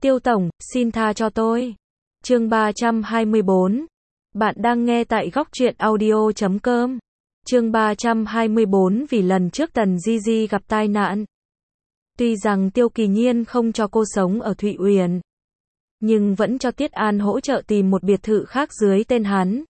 Tiêu tổng, xin tha cho tôi. Chương 324. Bạn đang nghe tại góc truyện audio.com. Chương 324. Vì lần trước Tần Di Di gặp tai nạn. Tuy rằng Tiêu Kỳ Nhiên không cho cô sống ở Thụy Uyển, nhưng vẫn cho Tiết An hỗ trợ tìm một biệt thự khác dưới tên hắn,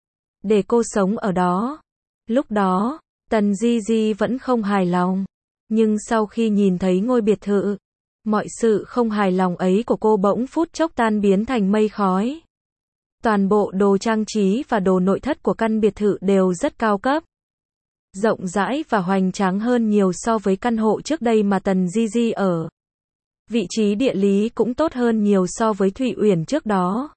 để cô sống ở đó. Lúc đó, Tần Di Di vẫn không hài lòng, nhưng sau khi nhìn thấy ngôi biệt thự, mọi sự không hài lòng ấy của cô bỗng phút chốc tan biến thành mây khói. Toàn bộ đồ trang trí và đồ nội thất của căn biệt thự đều rất cao cấp, rộng rãi và hoành tráng hơn nhiều so với căn hộ trước đây mà Tần Di Di ở. Vị trí địa lý cũng tốt hơn nhiều so với Thụy Uyển trước đó.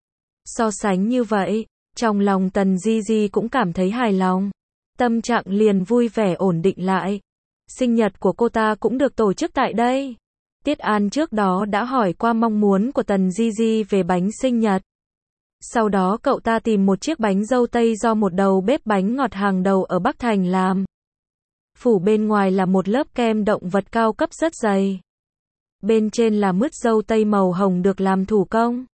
So sánh như vậy, trong lòng Tần Di Di cũng cảm thấy hài lòng, tâm trạng liền vui vẻ ổn định lại. Sinh nhật của cô ta cũng được tổ chức tại đây. Tiết An trước đó đã hỏi qua mong muốn của Tần Di Di về bánh sinh nhật. Sau đó cậu ta tìm một chiếc bánh dâu tây do một đầu bếp bánh ngọt hàng đầu ở Bắc Thành làm. Phủ bên ngoài là một lớp kem động vật cao cấp rất dày. Bên trên là mứt dâu tây màu hồng được làm thủ công.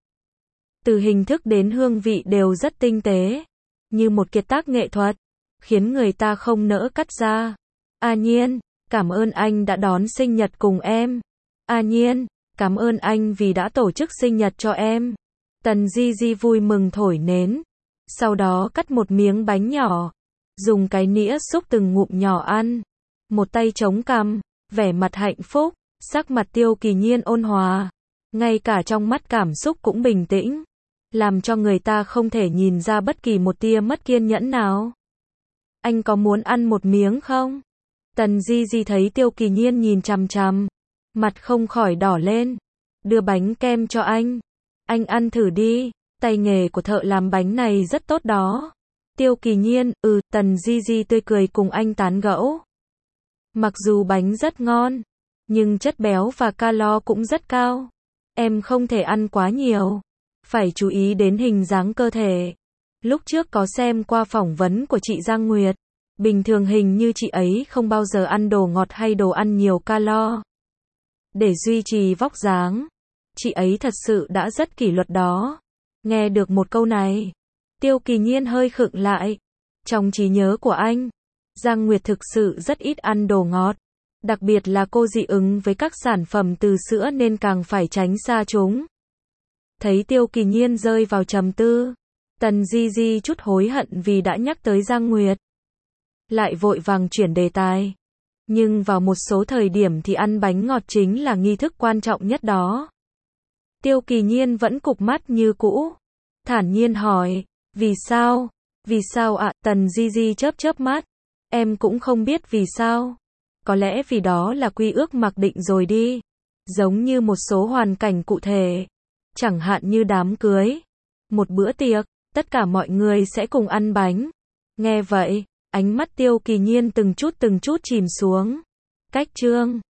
Từ hình thức đến hương vị đều rất tinh tế, như một kiệt tác nghệ thuật, khiến người ta không nỡ cắt ra. A Nhiên, cảm ơn anh đã đón sinh nhật cùng em. A Nhiên, cảm ơn anh vì đã tổ chức sinh nhật cho em. Tần Di Di vui mừng thổi nến, sau đó cắt một miếng bánh nhỏ, dùng cái nĩa xúc từng ngụm nhỏ ăn. Một tay chống cằm, vẻ mặt hạnh phúc, sắc mặt Tiêu Kỳ Nhiên ôn hòa, ngay cả trong mắt cảm xúc cũng bình tĩnh, làm cho người ta không thể nhìn ra bất kỳ một tia mất kiên nhẫn nào. Anh có muốn ăn một miếng không? Tần Di Di thấy Tiêu Kỳ Nhiên nhìn chằm chằm, mặt không khỏi đỏ lên, đưa bánh kem cho anh. Anh ăn thử đi, tay nghề của thợ làm bánh này rất tốt đó. Tiêu Kỳ Nhiên, Tần Di Di tươi cười cùng anh tán gẫu. Mặc dù bánh rất ngon, nhưng chất béo và calo cũng rất cao. Em không thể ăn quá nhiều, phải chú ý đến hình dáng cơ thể. Lúc trước có xem qua phỏng vấn của chị Giang Nguyệt, bình thường hình như chị ấy không bao giờ ăn đồ ngọt hay đồ ăn nhiều calo. Để duy trì vóc dáng, chị ấy thật sự đã rất kỷ luật đó. Nghe được một câu này, Tiêu Kỳ Nhiên hơi khựng lại. Trong trí nhớ của anh, Giang Nguyệt thực sự rất ít ăn đồ ngọt, đặc biệt là cô dị ứng với các sản phẩm từ sữa nên càng phải tránh xa chúng. Thấy Tiêu Kỳ Nhiên rơi vào trầm tư, Tần Di Di chút hối hận vì đã nhắc tới Giang Nguyệt, lại vội vàng chuyển đề tài. Nhưng vào một số thời điểm thì ăn bánh ngọt chính là nghi thức quan trọng nhất đó. Tiêu Kỳ Nhiên vẫn cụp mắt như cũ, thản nhiên hỏi, vì sao? Vì sao ạ? Tần Di Di chớp chớp mắt, em cũng không biết vì sao. Có lẽ vì đó là quy ước mặc định rồi đi. Giống như một số hoàn cảnh cụ thể, chẳng hạn như đám cưới, một bữa tiệc, tất cả mọi người sẽ cùng ăn bánh. Nghe vậy, ánh mắt Tiêu Kỳ Nhiên từng chút chìm xuống. Cách chương